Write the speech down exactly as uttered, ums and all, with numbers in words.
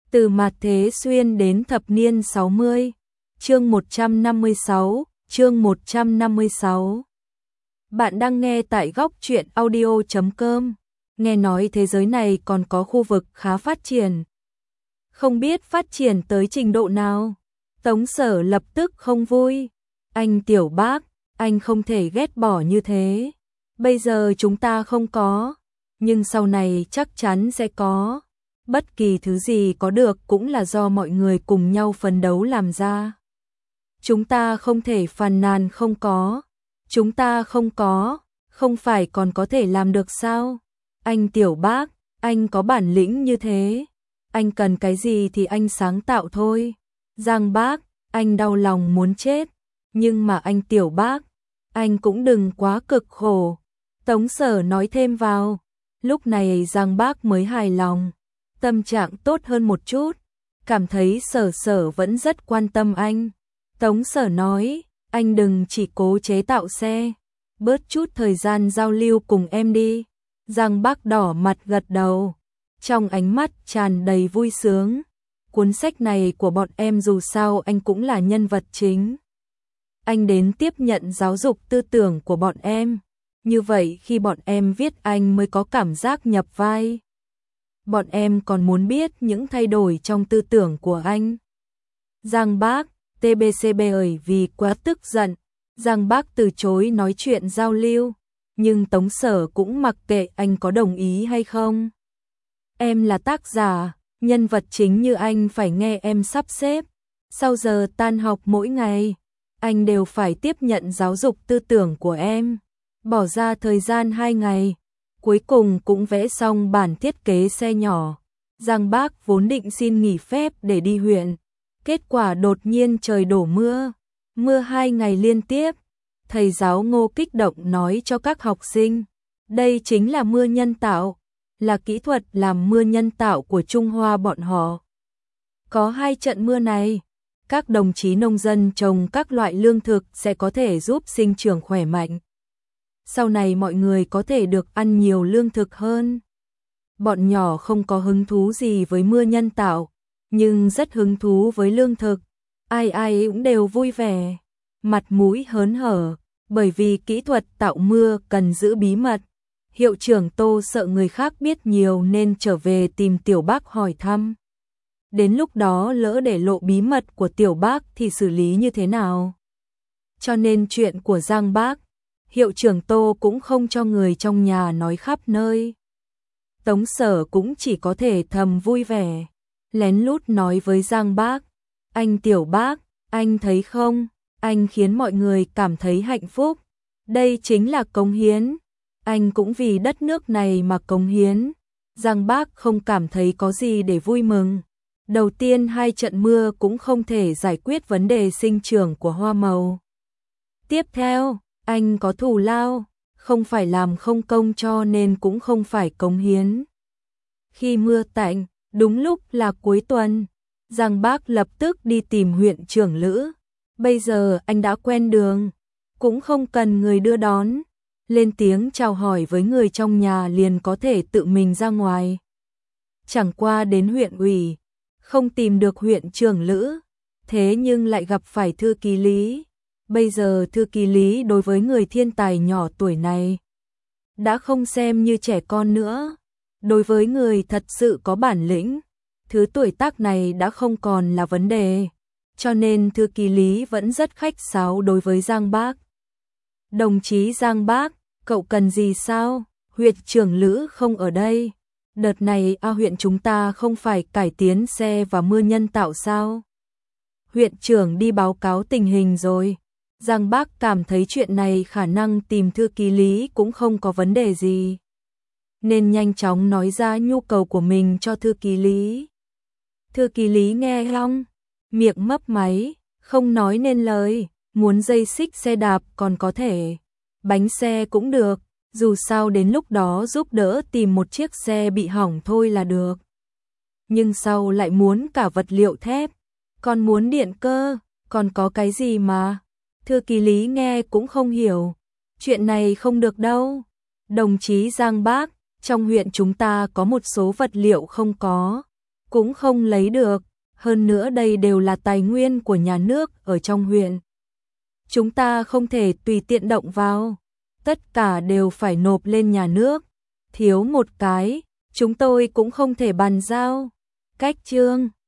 Từ mạt thế xuyên đến thập niên sáu mươi. Chương một trăm năm mươi sáu, chương một trăm năm mươi sáu. Bạn đang nghe tại góc truyện audio chấm com. Nghe nói thế giới này còn có khu vực khá phát triển. Không biết phát triển tới trình độ nào. Tống Sở lập tức không vui. Anh Tiểu Bác, anh không thể ghét bỏ như thế. Bây giờ chúng ta không có, nhưng sau này chắc chắn sẽ có. Bất kỳ thứ gì có được cũng là do mọi người cùng nhau phấn đấu làm ra. Chúng ta không thể phàn nàn không có. Chúng ta không có, không phải còn có thể làm được sao? Anh Tiểu Bác, anh có bản lĩnh như thế. Anh cần cái gì thì anh sáng tạo thôi. Giang Bác, anh đau lòng muốn chết. Nhưng mà anh Tiểu Bác, anh cũng đừng quá cực khổ. Tống Sở nói thêm vào. Lúc này Giang Bác mới hài lòng. Tâm trạng tốt hơn một chút. Cảm thấy Sở Sở vẫn rất quan tâm anh. Tống Sở nói, anh đừng chỉ cố chế tạo xe. Bớt chút thời gian giao lưu cùng em đi. Giang Bác đỏ mặt gật đầu. Trong ánh mắt tràn đầy vui sướng. Cuốn sách này của bọn em dù sao anh cũng là nhân vật chính. Anh đến tiếp nhận giáo dục tư tưởng của bọn em. Như vậy khi bọn em viết anh mới có cảm giác nhập vai. Bọn em còn muốn biết những thay đổi trong tư tưởng của anh. Giang Bác, tê bê xê bởi vì quá tức giận. Giang Bác từ chối nói chuyện giao lưu. Nhưng Tống Sở cũng mặc kệ anh có đồng ý hay không. Em là tác giả, nhân vật chính như anh phải nghe em sắp xếp. Sau giờ tan học mỗi ngày, anh đều phải tiếp nhận giáo dục tư tưởng của em. Bỏ ra thời gian hai ngày, cuối cùng cũng vẽ xong bản thiết kế xe nhỏ. Giang Bác vốn định xin nghỉ phép để đi huyện. Kết quả đột nhiên trời đổ mưa. Mưa hai ngày liên tiếp. Thầy giáo Ngô kích động nói cho các học sinh. Đây chính là mưa nhân tạo. Là kỹ thuật làm mưa nhân tạo của Trung Hoa bọn họ. Có hai trận mưa này, các đồng chí nông dân trồng các loại lương thực sẽ có thể giúp sinh trưởng khỏe mạnh. Sau này mọi người có thể được ăn nhiều lương thực hơn. Bọn nhỏ không có hứng thú gì với mưa nhân tạo, nhưng rất hứng thú với lương thực. Ai ai cũng đều vui vẻ, mặt mũi hớn hở, bởi vì kỹ thuật tạo mưa cần giữ bí mật. Hiệu trưởng Tô sợ người khác biết nhiều nên trở về tìm Tiểu Bác hỏi thăm. Đến lúc đó lỡ để lộ bí mật của Tiểu Bác thì xử lý như thế nào? Cho nên chuyện của Giang Bác, hiệu trưởng Tô cũng không cho người trong nhà nói khắp nơi. Tống Sở cũng chỉ có thể thầm vui vẻ, lén lút nói với Giang Bác. Anh Tiểu Bác, anh thấy không, anh khiến mọi người cảm thấy hạnh phúc. Đây chính là cống hiến. Anh cũng vì đất nước này mà cống hiến. Giang Bác không cảm thấy có gì để vui mừng. Đầu tiên hai trận mưa cũng không thể giải quyết vấn đề sinh trưởng của hoa màu. Tiếp theo, anh có thù lao, không phải làm không công cho nên cũng không phải cống hiến. Khi mưa tạnh, đúng lúc là cuối tuần, Giang Bác lập tức đi tìm huyện trưởng Lữ. Bây giờ anh đã quen đường, cũng không cần người đưa đón. Lên tiếng chào hỏi với người trong nhà liền có thể tự mình ra ngoài. Chẳng qua đến huyện ủy, không tìm được huyện trưởng Lữ, thế nhưng lại gặp phải thư ký Lý. Bây giờ thư ký Lý đối với người thiên tài nhỏ tuổi này đã không xem như trẻ con nữa. Đối với người thật sự có bản lĩnh, thứ tuổi tác này đã không còn là vấn đề. Cho nên thư ký Lý vẫn rất khách sáo đối với Giang Bác. Đồng chí Giang Bác, cậu cần gì sao? Huyện trưởng Lữ không ở đây. Đợt này a huyện chúng ta không phải cải tiến xe và mưa nhân tạo sao? Huyện trưởng đi báo cáo tình hình rồi. Giang Bác cảm thấy chuyện này khả năng tìm thư ký Lý cũng không có vấn đề gì. Nên nhanh chóng nói ra nhu cầu của mình cho thư ký Lý. Thư ký Lý nghe xong, miệng mấp máy, không nói nên lời. Muốn dây xích xe đạp còn có thể, bánh xe cũng được, dù sao đến lúc đó giúp đỡ tìm một chiếc xe bị hỏng thôi là được. Nhưng sau lại muốn cả vật liệu thép, còn muốn điện cơ, còn có cái gì mà? Thư ký Lý nghe cũng không hiểu, chuyện này không được đâu. Đồng chí Giang Bác, trong huyện chúng ta có một số vật liệu không có, cũng không lấy được, hơn nữa đây đều là tài nguyên của nhà nước ở trong huyện. Chúng ta không thể tùy tiện động vào, tất cả đều phải nộp lên nhà nước, thiếu một cái, chúng tôi cũng không thể bàn giao. Cách chương